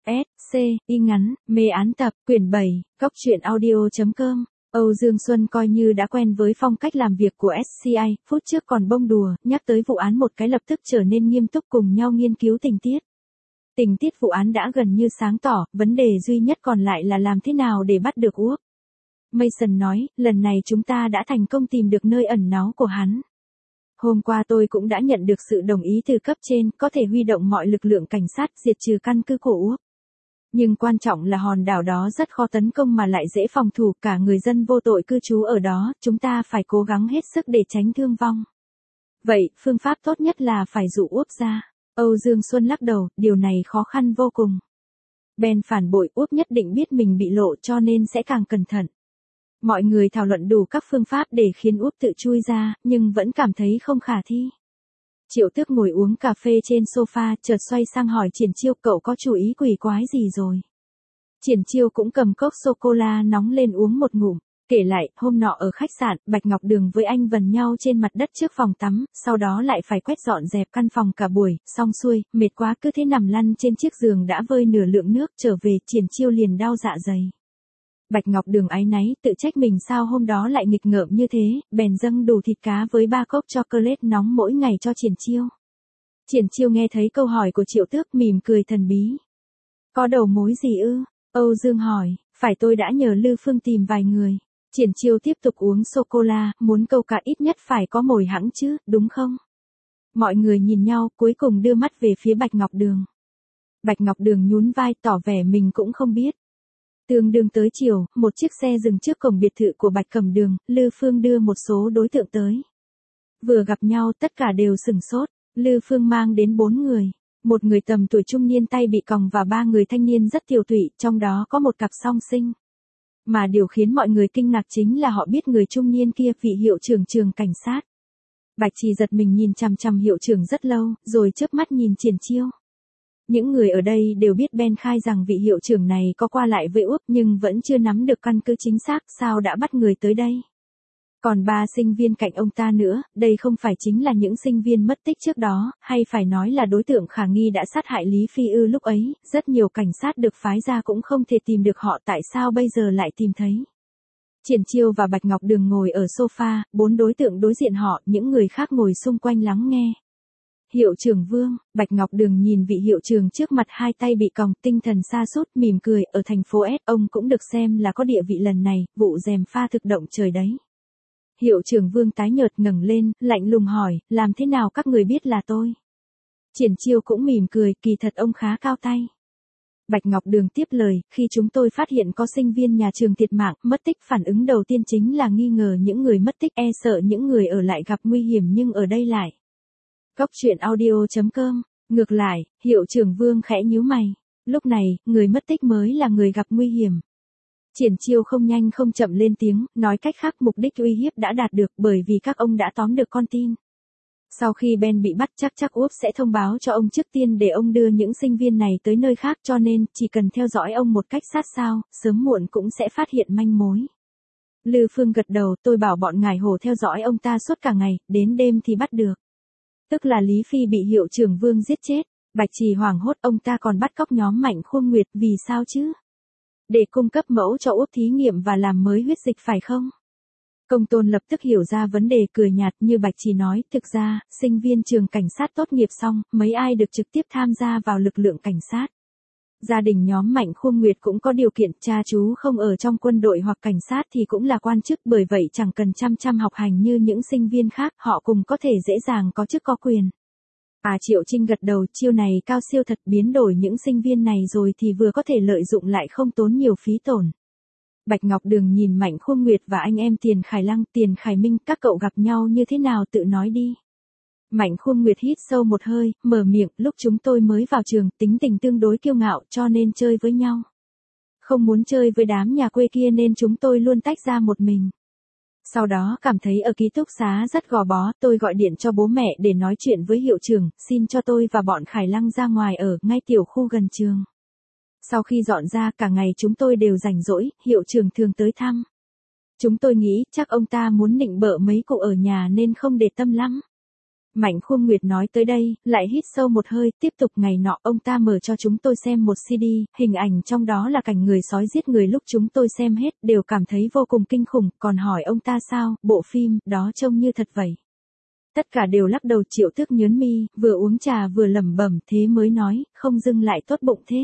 S, C, y ngắn, mê án tập, quyển 7, góc truyện audio.com. Âu Dương Xuân coi như đã quen với phong cách làm việc của SCI, phút trước còn bông đùa, nhắc tới vụ án một cái lập tức trở nên nghiêm túc cùng nhau nghiên cứu tình tiết. Tình tiết vụ án đã gần như sáng tỏ, vấn đề duy nhất còn lại là làm thế nào để bắt được Úc. Mason nói, lần này chúng ta đã thành công tìm được nơi ẩn náu của hắn. Hôm qua tôi cũng đã nhận được sự đồng ý từ cấp trên, có thể huy động mọi lực lượng cảnh sát diệt trừ căn cứ của Úc. Nhưng quan trọng là hòn đảo đó rất khó tấn công mà lại dễ phòng thủ, cả người dân vô tội cư trú ở đó, chúng ta phải cố gắng hết sức để tránh thương vong. Vậy, phương pháp tốt nhất là phải dụ Úc ra. Âu Dương Xuân lắc đầu, điều này khó khăn vô cùng. Ben phản bội, Úc nhất định biết mình bị lộ cho nên sẽ càng cẩn thận. Mọi người thảo luận đủ các phương pháp để khiến Úc tự chui ra, nhưng vẫn cảm thấy không khả thi. Triệu Tước ngồi uống cà phê trên sofa, chợt xoay sang hỏi Triển Chiêu, cậu có chủ ý quỷ quái gì rồi? Triển Chiêu cũng cầm cốc sô-cô-la nóng lên uống một ngụm, kể lại, hôm nọ ở khách sạn, Bạch Ngọc Đường với anh vần nhau trên mặt đất trước phòng tắm, sau đó lại phải quét dọn dẹp căn phòng cả buổi, xong xuôi, mệt quá cứ thế nằm lăn trên chiếc giường đã vơi nửa lượng nước, trở về, Triển Chiêu liền đau dạ dày. Bạch Ngọc Đường áy náy, tự trách mình sao hôm đó lại nghịch ngợm như thế, bèn dâng đủ thịt cá với 3 cốc chocolate nóng mỗi ngày cho Triển Chiêu. Triển Chiêu nghe thấy câu hỏi của Triệu Tước mỉm cười thần bí. Có đầu mối gì ư? Âu Dương hỏi, phải, tôi đã nhờ Lư Phương tìm vài người. Triển Chiêu tiếp tục uống sô-cô-la, muốn câu cá ít nhất phải có mồi hãng chứ, đúng không? Mọi người nhìn nhau, cuối cùng đưa mắt về phía Bạch Ngọc Đường. Bạch Ngọc Đường nhún vai, tỏ vẻ mình cũng không biết. Tương đương tới chiều, một chiếc xe dừng trước cổng biệt thự của Bạch Cẩm Đường, Lư Phương đưa một số đối tượng tới. Vừa gặp nhau tất cả đều sửng sốt, Lư Phương mang đến 4 người. Một người tầm tuổi trung niên tay bị còng và 3 người thanh niên rất tiều tụy, trong đó có một cặp song sinh. Mà điều khiến mọi người kinh ngạc chính là họ biết người trung niên kia vị hiệu trưởng trường cảnh sát. Bạch Trì giật mình nhìn chằm chằm hiệu trưởng rất lâu, rồi chớp mắt nhìn Triển Chiêu. Những người ở đây đều biết Ben khai rằng vị hiệu trưởng này có qua lại với Úc nhưng vẫn chưa nắm được căn cứ chính xác sao đã bắt người tới đây. Còn 3 sinh viên cạnh ông ta nữa, đây không phải chính là những sinh viên mất tích trước đó, hay phải nói là đối tượng khả nghi đã sát hại Lý Phi ư? Lúc ấy, rất nhiều cảnh sát được phái ra cũng không thể tìm được họ, tại sao bây giờ lại tìm thấy. Triển Chiêu và Bạch Ngọc Đường ngồi ở sofa, 4 đối tượng đối diện họ, những người khác ngồi xung quanh lắng nghe. Hiệu trưởng Vương, Bạch Ngọc Đường nhìn vị hiệu trưởng trước mặt, hai tay bị còng, tinh thần sa sút, mỉm cười, ở thành phố S, ông cũng được xem là có địa vị lần này, vụ gièm pha thực động trời đấy. Hiệu trưởng Vương tái nhợt ngẩng lên, lạnh lùng hỏi, làm thế nào các người biết là tôi? Triển Chiêu cũng mỉm cười, kỳ thật ông khá cao tay. Bạch Ngọc Đường tiếp lời, khi chúng tôi phát hiện có sinh viên nhà trường thiệt mạng, mất tích, phản ứng đầu tiên chính là nghi ngờ những người mất tích, sợ những người ở lại gặp nguy hiểm, nhưng ở đây lại. Góc truyện audio.com. Ngược lại, hiệu trưởng Vương khẽ nhíu mày. Lúc này, người mất tích mới là người gặp nguy hiểm. Triển Chiêu không nhanh không chậm lên tiếng, nói cách khác mục đích uy hiếp đã đạt được bởi vì các ông đã tóm được con tin. Sau khi Ben bị bắt chắc Úc sẽ thông báo cho ông trước tiên để ông đưa những sinh viên này tới nơi khác, cho nên chỉ cần theo dõi ông một cách sát sao, sớm muộn cũng sẽ phát hiện manh mối. Lư Phương gật đầu, tôi bảo bọn ngài Hồ theo dõi ông ta suốt cả ngày, đến đêm thì bắt được. Tức là Lý Phi bị hiệu trưởng Vương giết chết. Bạch Trì hoảng hốt, ông ta còn bắt cóc nhóm Mạnh Khuông Nguyệt, vì sao chứ? Để cung cấp mẫu cho Úc thí nghiệm và làm mới huyết dịch phải không? Công Tôn lập tức hiểu ra vấn đề, cười nhạt, như Bạch Trì nói, thực ra, sinh viên trường cảnh sát tốt nghiệp xong, mấy ai được trực tiếp tham gia vào lực lượng cảnh sát. Gia đình nhóm Mạnh Khuông Nguyệt cũng có điều kiện, cha chú không ở trong quân đội hoặc cảnh sát thì cũng là quan chức, bởi vậy chẳng cần chăm học hành như những sinh viên khác, họ cùng có thể dễ dàng có chức có quyền. Triệu Trinh gật đầu, chiêu này cao siêu thật, biến đổi những sinh viên này rồi thì vừa có thể lợi dụng lại không tốn nhiều phí tổn. Bạch Ngọc Đường nhìn Mạnh Khuông Nguyệt và anh em Tiền Khải Lăng, Tiền Khải Minh, các cậu gặp nhau như thế nào, tự nói đi. Mạnh Khuông Nguyệt hít sâu một hơi, mở miệng, lúc chúng tôi mới vào trường, tính tình tương đối kiêu ngạo cho nên chơi với nhau. Không muốn chơi với đám nhà quê kia nên chúng tôi luôn tách ra một mình. Sau đó cảm thấy ở ký túc xá rất gò bó, tôi gọi điện cho bố mẹ để nói chuyện với hiệu trưởng, xin cho tôi và bọn Khải Lăng ra ngoài ở ngay tiểu khu gần trường. Sau khi dọn ra cả ngày chúng tôi đều rảnh rỗi, hiệu trưởng thường tới thăm. Chúng tôi nghĩ chắc ông ta muốn nịnh bợ mấy cụ ở nhà nên không để tâm lắm. Mạnh Khuông Nguyệt nói tới đây, lại hít sâu một hơi, tiếp tục ngày nọ ông ta mở cho chúng tôi xem một CD, hình ảnh trong đó là cảnh người sói giết người lúc chúng tôi xem hết, đều cảm thấy vô cùng kinh khủng, còn hỏi ông ta sao, bộ phim, đó trông như thật vậy. Tất cả đều lắc đầu. Triệu Tước nhớn mi, vừa uống trà vừa lẩm bẩm, thế mới nói, không dưng lại tốt bụng thế.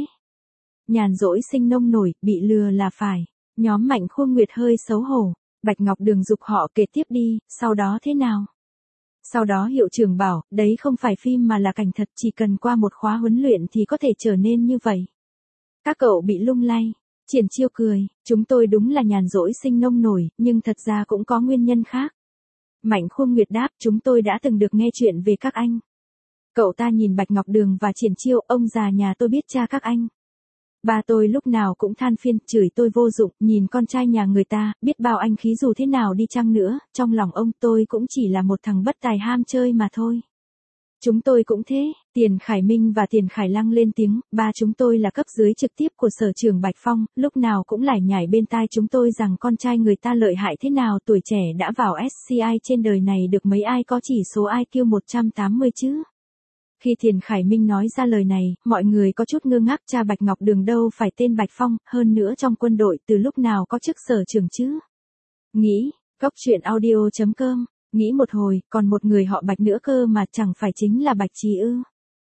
Nhàn rỗi sinh nông nổi, bị lừa là phải. Nhóm Mạnh Khuông Nguyệt hơi xấu hổ. Bạch Ngọc Đường giục họ kể tiếp đi, sau đó thế nào? Sau đó hiệu trưởng bảo, đấy không phải phim mà là cảnh thật, chỉ cần qua một khóa huấn luyện thì có thể trở nên như vậy. Các cậu bị lung lay. Triển Chiêu cười, chúng tôi đúng là nhàn rỗi sinh nông nổi, nhưng thật ra cũng có nguyên nhân khác. Mạnh Khuông Nguyệt đáp, chúng tôi đã từng được nghe chuyện về các anh. Cậu ta nhìn Bạch Ngọc Đường và Triển Chiêu, ông già nhà tôi biết cha các anh. Ba tôi lúc nào cũng than phiền, chửi tôi vô dụng, nhìn con trai nhà người ta, biết bao anh khí dù thế nào đi chăng nữa, trong lòng ông tôi cũng chỉ là một thằng bất tài ham chơi mà thôi. Chúng tôi cũng thế. Tiền Khải Minh và Tiền Khải Lăng lên tiếng, ba chúng tôi là cấp dưới trực tiếp của sở trưởng Bạch Phong, lúc nào cũng lải nhải bên tai chúng tôi rằng con trai người ta lợi hại thế nào, tuổi trẻ đã vào SCI, trên đời này được mấy ai có chỉ số IQ 180 chứ. Khi Tiền Khải Minh nói ra lời này, mọi người có chút ngơ ngác, cha Bạch Ngọc Đường đâu phải tên Bạch Phong, hơn nữa trong quân đội từ lúc nào có chức sở trưởng chứ. Nghĩ, Cốc Truyện Audio.com, nghĩ một hồi, còn một người họ Bạch nữa cơ mà, chẳng phải chính là Bạch Trì ư.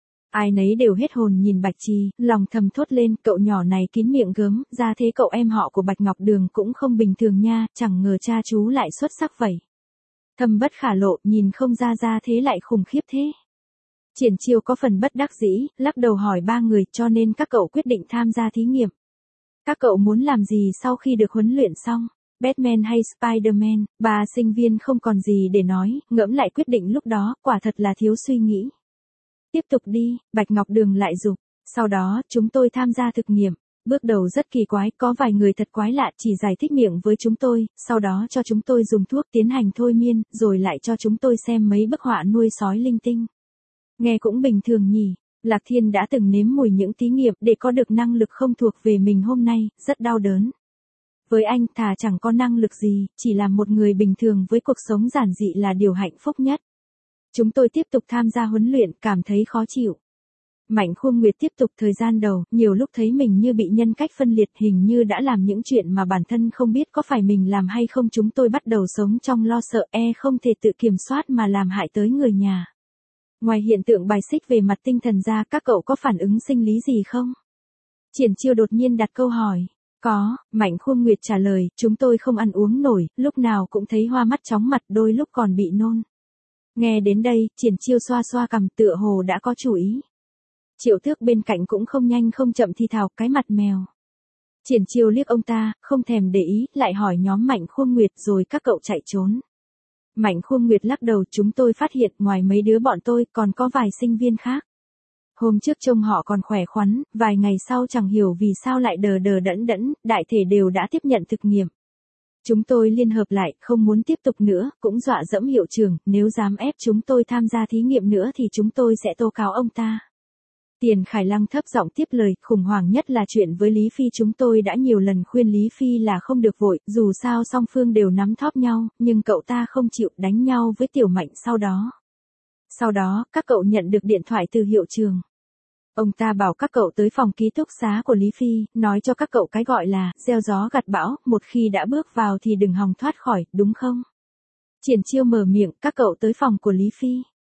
Ai nấy đều hết hồn nhìn Bạch Trì, lòng thầm thốt lên, cậu nhỏ này kín miệng gớm, ra thế cậu em họ của Bạch Ngọc Đường cũng không bình thường nha, chẳng ngờ cha chú lại xuất sắc vậy. Thâm bất khả lộ, nhìn không ra thế lại khủng khiếp thế. Triển Chiêu có phần bất đắc dĩ, lắc đầu hỏi ba người, cho nên các cậu quyết định tham gia thí nghiệm. Các cậu muốn làm gì sau khi được huấn luyện xong? Batman hay Spider-Man? Ba sinh viên không còn gì để nói, ngẫm lại quyết định lúc đó, quả thật là thiếu suy nghĩ. Tiếp tục đi, Bạch Ngọc Đường lại giục. Sau đó, chúng tôi tham gia thực nghiệm. Bước đầu rất kỳ quái, có vài người thật quái lạ chỉ giải thích miệng với chúng tôi, sau đó cho chúng tôi dùng thuốc tiến hành thôi miên, rồi lại cho chúng tôi xem mấy bức họa nuôi sói linh tinh. Nghe cũng bình thường nhỉ. Lạc Thiên đã từng nếm mùi những thí nghiệm để có được năng lực không thuộc về mình hôm nay, rất đau đớn. Với anh, thà chẳng có năng lực gì, chỉ là một người bình thường với cuộc sống giản dị là điều hạnh phúc nhất. Chúng tôi tiếp tục tham gia huấn luyện, cảm thấy khó chịu. Mạnh Khuông Nguyệt tiếp tục thời gian đầu, nhiều lúc thấy mình như bị nhân cách phân liệt, hình như đã làm những chuyện mà bản thân không biết có phải mình làm hay không. Chúng tôi bắt đầu sống trong lo sợ, không thể tự kiểm soát mà làm hại tới người nhà. Ngoài hiện tượng bài xích về mặt tinh thần ra, các cậu có phản ứng sinh lý gì không? Triển Chiêu đột nhiên đặt câu hỏi. Có, Mạnh Khuông Nguyệt trả lời, chúng tôi không ăn uống nổi, lúc nào cũng thấy hoa mắt chóng mặt, đôi lúc còn bị nôn. Nghe đến đây, Triển Chiêu xoa xoa cằm, tựa hồ đã có chủ ý. Triệu Tước bên cạnh cũng không nhanh không chậm thì thào, cái mặt mèo. Triển Chiêu liếc ông ta, không thèm để ý, lại hỏi nhóm Mạnh Khuông Nguyệt, rồi các cậu chạy trốn. Mạnh Khuông Nguyệt lắc đầu, chúng tôi phát hiện ngoài mấy đứa bọn tôi còn có vài sinh viên khác. Hôm trước trông họ còn khỏe khoắn, vài ngày sau chẳng hiểu vì sao lại đờ đờ đẫn, đại thể đều đã tiếp nhận thực nghiệm. Chúng tôi liên hợp lại, không muốn tiếp tục nữa, cũng dọa dẫm hiệu trưởng, nếu dám ép chúng tôi tham gia thí nghiệm nữa thì chúng tôi sẽ tố cáo ông ta. Tiền Khải Lăng thấp giọng tiếp lời, khủng hoảng nhất là chuyện với Lý Phi, chúng tôi đã nhiều lần khuyên Lý Phi là không được vội, dù sao song phương đều nắm thóp nhau, nhưng cậu ta không chịu, đánh nhau với Tiểu Mạnh sau đó. Sau đó, các cậu nhận được điện thoại từ hiệu trưởng. Ông ta bảo các cậu tới phòng ký túc xá của Lý Phi, nói cho các cậu cái gọi là gieo gió gặt bão, một khi đã bước vào thì đừng hòng thoát khỏi, đúng không? Triển Chiêu mở miệng, các cậu tới phòng của Lý Phi.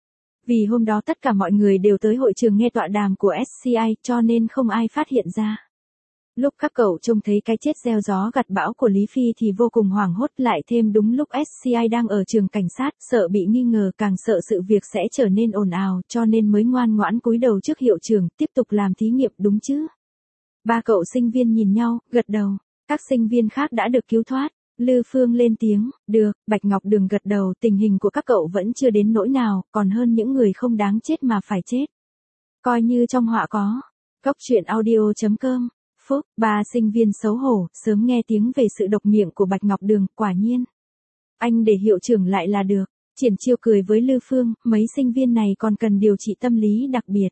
Vì hôm đó tất cả mọi người đều tới hội trường nghe tọa đàm của SCI, cho nên không ai phát hiện ra. Lúc các cậu trông thấy cái chết gieo gió gặt bão của Lý Phi thì vô cùng hoảng hốt, lại thêm đúng lúc SCI đang ở trường cảnh sát, sợ bị nghi ngờ, càng sợ sự việc sẽ trở nên ồn ào, cho nên mới ngoan ngoãn cúi đầu trước hiệu trưởng, tiếp tục làm thí nghiệm, đúng chứ? Ba cậu sinh viên nhìn nhau, gật đầu. Các sinh viên khác đã được cứu thoát. Lư Phương lên tiếng, được. Bạch Ngọc Đường gật đầu, tình hình của các cậu vẫn chưa đến nỗi nào, còn hơn những người không đáng chết mà phải chết. Coi như trong họa có. Cốc Truyện Audio.com. Phúc, ba sinh viên xấu hổ, sớm nghe tiếng về sự độc miệng của Bạch Ngọc Đường, quả nhiên. Anh để hiệu trưởng lại là được. Triển Chiêu cười với Lư Phương, mấy sinh viên này còn cần điều trị tâm lý đặc biệt.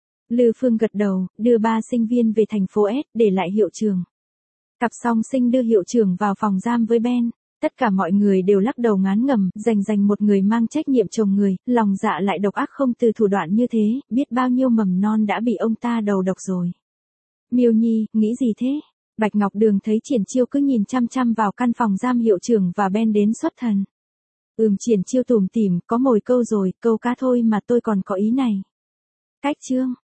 Lư Phương gật đầu, đưa ba sinh viên về thành phố S, để lại hiệu trưởng. Cặp song sinh đưa hiệu trưởng vào phòng giam với Ben. Tất cả mọi người đều lắc đầu ngán ngẩm, dành một người mang trách nhiệm chồng người, lòng dạ lại độc ác không từ thủ đoạn như thế, biết bao nhiêu mầm non đã bị ông ta đầu độc rồi. Miêu Nhi, nghĩ gì thế? Bạch Ngọc Đường thấy Triển Chiêu cứ nhìn chăm chăm vào căn phòng giam hiệu trưởng và Ben đến xuất thần. Triển Chiêu tủm tỉm, có mồi câu rồi, câu cá thôi mà tôi còn có ý này. Cách chương.